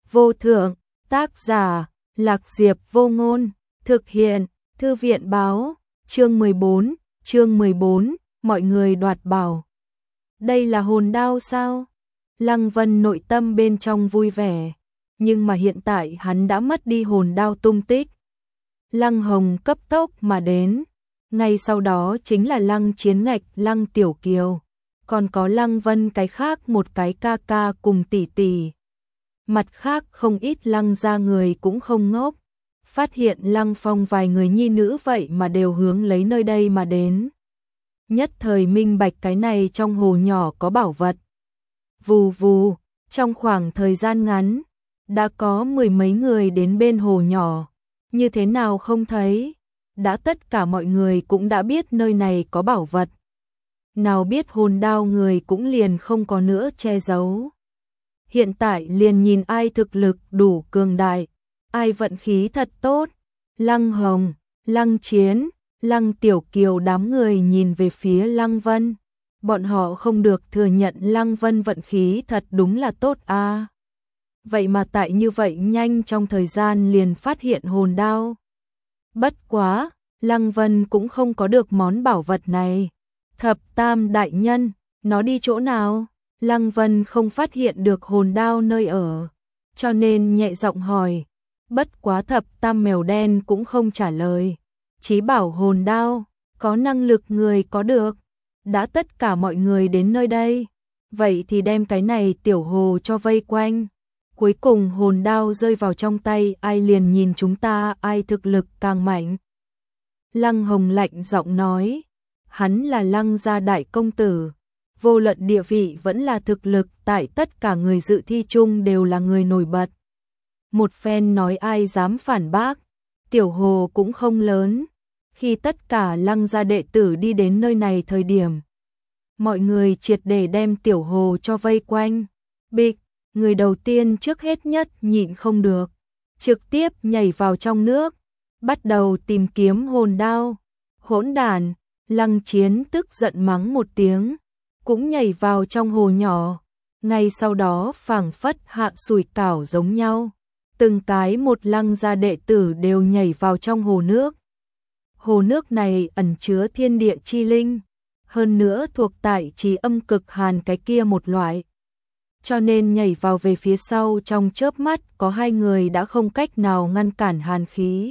vô thượng, tác giả, Lạc Diệp Vô Ngôn, thực hiện, Thư viện báo, chương 14, mọi người đoạt bảo. Đây là hồn đao sao? Lăng Vân nội tâm bên trong vui vẻ, nhưng mà hiện tại hắn đã mất đi hồn đao tung tích. Lăng Hồng cấp tốc mà đến, ngay sau đó chính là Lăng Chiến Ngạch, Lăng Tiểu Kiều, còn có Lăng Vân cái khác một cái ca ca cùng tỷ tỷ. Mặt khác không ít Lăng gia người cũng không ngốc, phát hiện Lăng Phong vài người nhi nữ vậy mà đều hướng lấy nơi đây mà đến. Nhất thời minh bạch cái này trong hồ nhỏ có bảo vật. Vù vù, trong khoảng thời gian ngắn, đã có mười mấy người đến bên hồ nhỏ, như thế nào không thấy, đã tất cả mọi người cũng đã biết nơi này có bảo vật. Nào biết hồn đao người cũng liền không có nữa che giấu. Hiện tại liền nhìn ai thực lực đủ cường đại, ai vận khí thật tốt. Lăng Hồng, Lăng Chiến, Lăng Tiểu Kiều đám người nhìn về phía Lăng Vân. Bọn họ không được thừa nhận Lăng Vân vận khí thật đúng là tốt a. Vậy mà tại như vậy nhanh trong thời gian liền phát hiện hồn đao. Bất quá, Lăng Vân cũng không có được món bảo vật này. Thập Tam đại nhân, nó đi chỗ nào? Lăng Vân không phát hiện được hồn đao nơi ở, cho nên nhẹ giọng hỏi. Bất quá Thập Tam mèo đen cũng không trả lời, chỉ bảo hồn đao, có năng lực người có được. Đã tất cả mọi người đến nơi đây, vậy thì đem cái này tiểu hồ cho vây quanh. Cuối cùng hồn đao rơi vào trong tay ai liền nhìn chúng ta ai thực lực càng mạnh. Lăng Hồng lạnh giọng nói, hắn là Lăng gia đại công tử, vô luận địa vị vẫn là thực lực tại tất cả người dự thi chung đều là người nổi bật. Một phen nói ai dám phản bác, tiểu hồ cũng không lớn. Khi tất cả Lăng gia đệ tử đi đến nơi này thời điểm, mọi người triệt để đem tiểu hồ cho vây quanh. Bịch, người đầu tiên trước hết nhất nhịn không được, trực tiếp nhảy vào trong nước, bắt đầu tìm kiếm hồn đao. Hỗn đản, Lăng Chiến tức giận mắng một tiếng, cũng nhảy vào trong hồ nhỏ. Ngay sau đó phảng phất hạ sủi cảo giống nhau, từng cái một Lăng gia đệ tử đều nhảy vào trong hồ nước. Hồ nước này ẩn chứa thiên địa chi linh, hơn nữa thuộc tại trì âm cực hàn cái kia một loại. Cho nên nhảy vào về phía sau trong chớp mắt có hai người đã không cách nào ngăn cản hàn khí.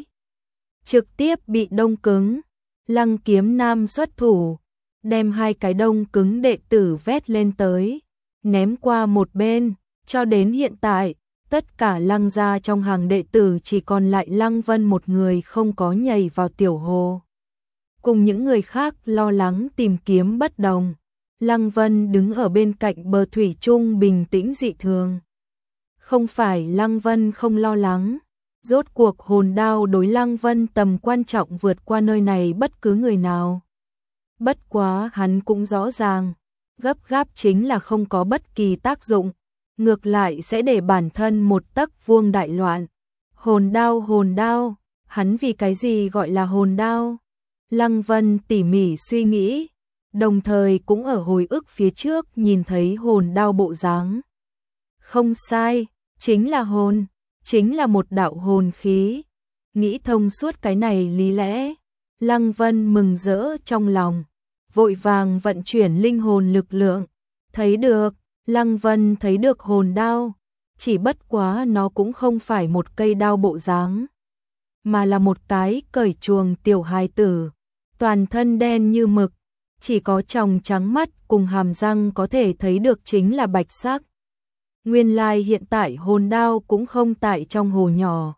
Trực tiếp bị đông cứng, Lăng Kiếm Nam xuất thủ, đem hai cái đông cứng đệ tử vét lên tới, ném qua một bên, cho đến hiện tại. Tất cả Lăng gia trong hàng đệ tử chỉ còn lại Lăng Vân một người không có nhảy vào tiểu hồ. Cùng những người khác lo lắng tìm kiếm bất đồng, Lăng Vân đứng ở bên cạnh bờ thủy chung bình tĩnh dị thường. Không phải Lăng Vân không lo lắng, rốt cuộc hồn đao đối Lăng Vân tầm quan trọng vượt qua nơi này bất cứ người nào. Bất quá hắn cũng rõ ràng, gấp gáp chính là không có bất kỳ tác dụng, ngược lại sẽ để bản thân một tấc vuông đại loạn. Hồn đao, hắn vì cái gì gọi là hồn đao? Lăng Vân tỉ mỉ suy nghĩ, đồng thời cũng ở hồi ức phía trước nhìn thấy hồn đao bộ dáng. Không sai, chính là hồn, chính là một đạo hồn khí. Nghĩ thông suốt cái này lý lẽ, Lăng Vân mừng rỡ trong lòng, vội vàng vận chuyển linh hồn lực lượng. Thấy được, Lăng Vân thấy được hồn đao, chỉ bất quá nó cũng không phải một cây đao bộ dáng, mà là một cái cởi chuồng tiểu hài tử, toàn thân đen như mực, chỉ có tròng trắng mắt cùng hàm răng có thể thấy được chính là bạch sắc. Nguyên lai hiện tại hồn đao cũng không tại trong hồ nhỏ.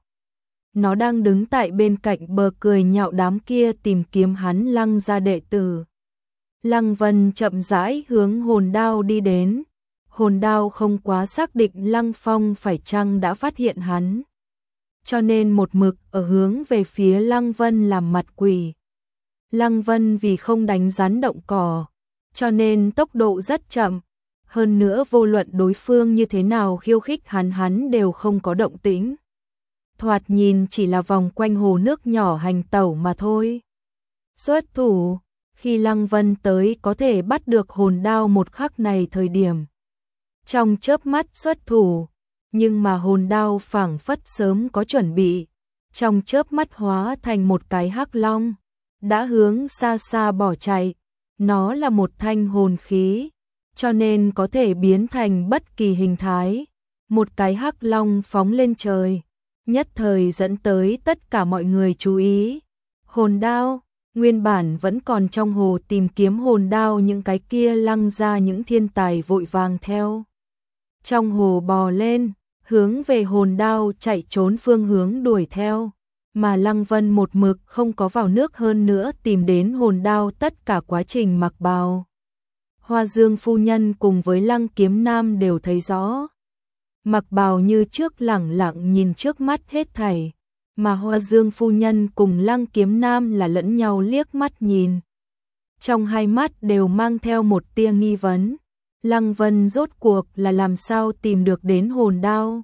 Nó đang đứng tại bên cạnh bờ cười nhạo đám kia tìm kiếm hắn Lăng gia đệ tử. Lăng Vân chậm rãi hướng hồn đao đi đến. Hồn đao không quá xác định Lăng Phong phải chăng đã phát hiện hắn, cho nên một mực ở hướng về phía Lăng Vân làm mặt quỷ. Lăng Vân vì không đánh rắn động cỏ, cho nên tốc độ rất chậm, hơn nữa vô luận đối phương như thế nào khiêu khích hắn đều không có động tĩnh. Thoạt nhìn chỉ là vòng quanh hồ nước nhỏ hành tẩu mà thôi. Xuất thủ, khi Lăng Vân tới có thể bắt được hồn đao một khắc này thời điểm, trong chớp mắt xuất thủ, nhưng mà hồn đao phảng phất sớm có chuẩn bị, trong chớp mắt hóa thành một cái hắc long, đã hướng xa xa bỏ chạy. Nó là một thanh hồn khí, cho nên có thể biến thành bất kỳ hình thái. Một cái hắc long phóng lên trời, nhất thời dẫn tới tất cả mọi người chú ý. Hồn đao, nguyên bản vẫn còn trong hồ tìm kiếm hồn đao, những cái kia Lăng ra những thiên tài vội vàng theo trong hồ bò lên, hướng về hồn đao chạy trốn phương hướng đuổi theo, mà Lăng Vân một mực không có vào nước, hơn nữa tìm đến hồn đao tất cả quá trình mặc bào. Hoa Dương phu nhân cùng với Lăng Kiếm Nam đều thấy rõ. Mặc bào như trước lẳng lặng nhìn trước mắt hết thảy, mà Hoa Dương phu nhân cùng Lăng Kiếm Nam là lẫn nhau liếc mắt nhìn. Trong hai mắt đều mang theo một tia nghi vấn. Lăng Vân rốt cuộc là làm sao tìm được đến hồn đao?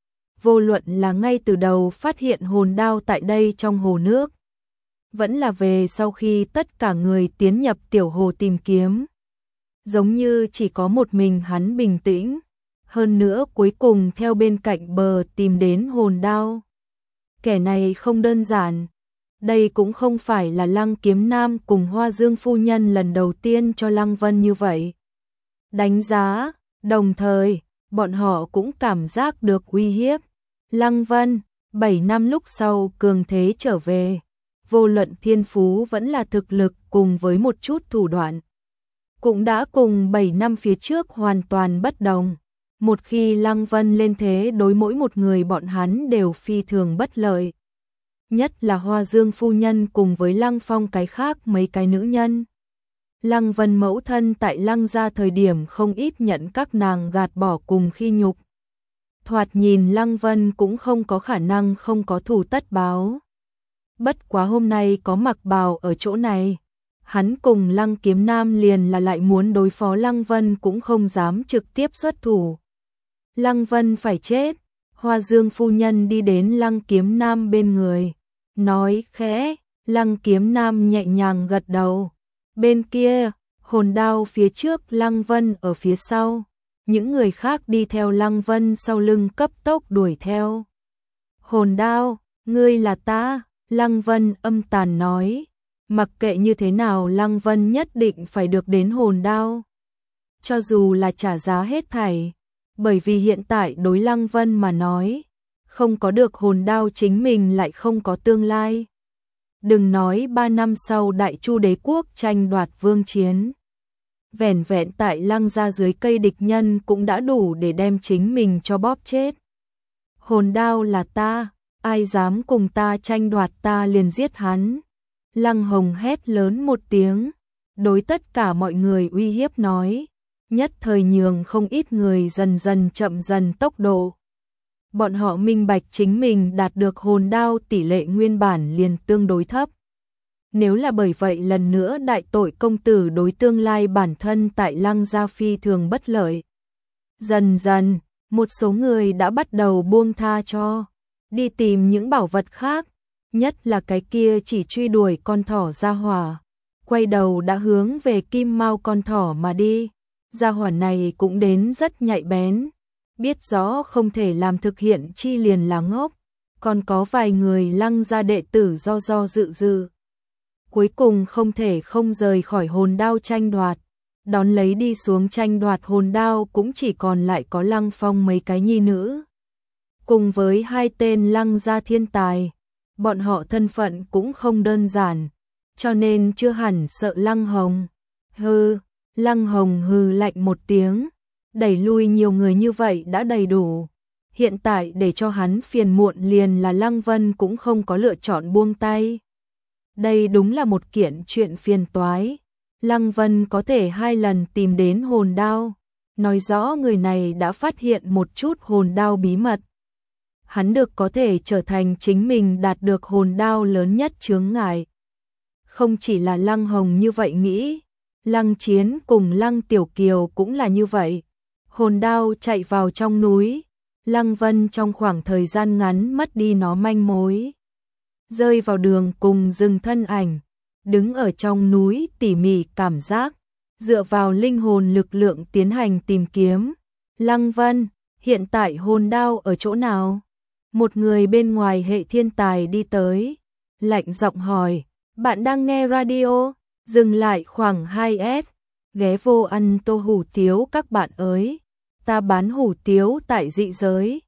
Vô luận là ngay từ đầu phát hiện hồn đao tại đây trong hồ nước, vẫn là về sau khi tất cả người tiến nhập tiểu hồ tìm kiếm, giống như chỉ có một mình hắn bình tĩnh, hơn nữa cuối cùng theo bên cạnh bờ tìm đến hồn đao. Kẻ này không đơn giản. Đây cũng không phải là Lăng Kiếm Nam cùng Hoa Dương phu nhân lần đầu tiên cho Lăng Vân như vậy đánh giá, đồng thời bọn họ cũng cảm giác được uy hiếp. Lăng Vân 7 năm lúc sau cường thế trở về, vô luận thiên phú vẫn là thực lực cùng với một chút thủ đoạn, cũng đã cùng 7 năm phía trước hoàn toàn bất đồng. Một khi Lăng Vân lên thế, đối mỗi một người bọn hắn đều phi thường bất lợi. Nhất là Hoa Dương phu nhân cùng với Lăng Phong cái khác mấy cái nữ nhân. Lăng Vân mẫu thân tại Lăng gia thời điểm không ít nhận các nàng gạt bỏ cùng khi nhục. Thoạt nhìn Lăng Vân cũng không có khả năng không có thù tất báo. Bất quá hôm nay có Mặc Bào ở chỗ này, hắn cùng Lăng Kiếm Nam liền là lại muốn đối phó Lăng Vân cũng không dám trực tiếp xuất thủ. Lăng Vân phải chết. Hoa Dương phu nhân đi đến Lăng Kiếm Nam bên người, nói khẽ. Lăng Kiếm Nam nhẹ nhàng gật đầu. Bên kia, hồn đao phía trước, Lăng Vân ở phía sau. Những người khác đi theo Lăng Vân sau lưng cấp tốc đuổi theo. Hồn đao, ngươi là ta, Lăng Vân âm tàn nói. Mặc kệ như thế nào Lăng Vân nhất định phải được đến hồn đao. Cho dù là trả giá hết thảy. Bởi vì hiện tại đối Lăng Vân mà nói, không có được hồn đao chính mình lại không có tương lai. Đừng nói 3 năm sau Đại Chu đế quốc tranh đoạt vương chiến. Vẻn vẹn tại Lăng gia dưới cây địch nhân cũng đã đủ để đem chính mình cho bóp chết. Hồn đao là ta, ai dám cùng ta tranh đoạt ta liền giết hắn. Lăng Hồng hét lớn một tiếng, đối tất cả mọi người uy hiếp nói. Nhất thời nhường không ít người dần dần chậm dần tốc độ. Bọn họ minh bạch chính mình đạt được hồn đao tỷ lệ nguyên bản liền tương đối thấp. Nếu là bởi vậy lần nữa đại tội công tử đối tương lai bản thân tại Lăng gia phi thường bất lợi. Dần dần, một số người đã bắt đầu buông tha cho, đi tìm những bảo vật khác, nhất là cái kia chỉ truy đuổi con thỏ gia hỏa, quay đầu đã hướng về Kim Mao con thỏ mà đi. Gia hỏa này cũng đến rất nhạy bén, biết rõ không thể làm thực hiện chi liền là ngốc, còn có vài người Lăng gia đệ tử do dự. Cuối cùng không thể không rời khỏi hồn đao tranh đoạt, đón lấy đi xuống tranh đoạt hồn đao cũng chỉ còn lại có Lăng Phong mấy cái nhi nữ. Cùng với hai tên Lăng gia thiên tài, bọn họ thân phận cũng không đơn giản, cho nên chưa hẳn sợ Lăng Hồng. Hừ. Lăng Hồng hừ lạnh một tiếng, đẩy lui nhiều người như vậy đã đầy đủ. Hiện tại để cho hắn phiền muộn liền là Lăng Vân cũng không có lựa chọn buông tay. Đây đúng là một kiện chuyện phiền toái. Lăng Vân có thể 2 lần tìm đến hồn đao, nói rõ người này đã phát hiện một chút hồn đao bí mật. Hắn được có thể trở thành chính mình đạt được hồn đao lớn nhất chướng ngại. Không chỉ là Lăng Hồng như vậy nghĩ, Lăng Chiến cùng Lăng Tiểu Kiều cũng là như vậy. Hồn đao chạy vào trong núi, Lăng Vân trong khoảng thời gian ngắn mất đi nó manh mối. Rơi vào đường cùng dừng thân ảnh, đứng ở trong núi tỉ mỉ cảm giác, dựa vào linh hồn lực lượng tiến hành tìm kiếm. Lăng Vân, hiện tại hồn đao ở chỗ nào? Một người bên ngoài hệ thiên tài đi tới, lạnh giọng hỏi, bạn đang nghe radio? Dừng lại khoảng 2S, ghé vô ăn tô hủ tiếu các bạn ơi. Ta bán hủ tiếu tại dị giới,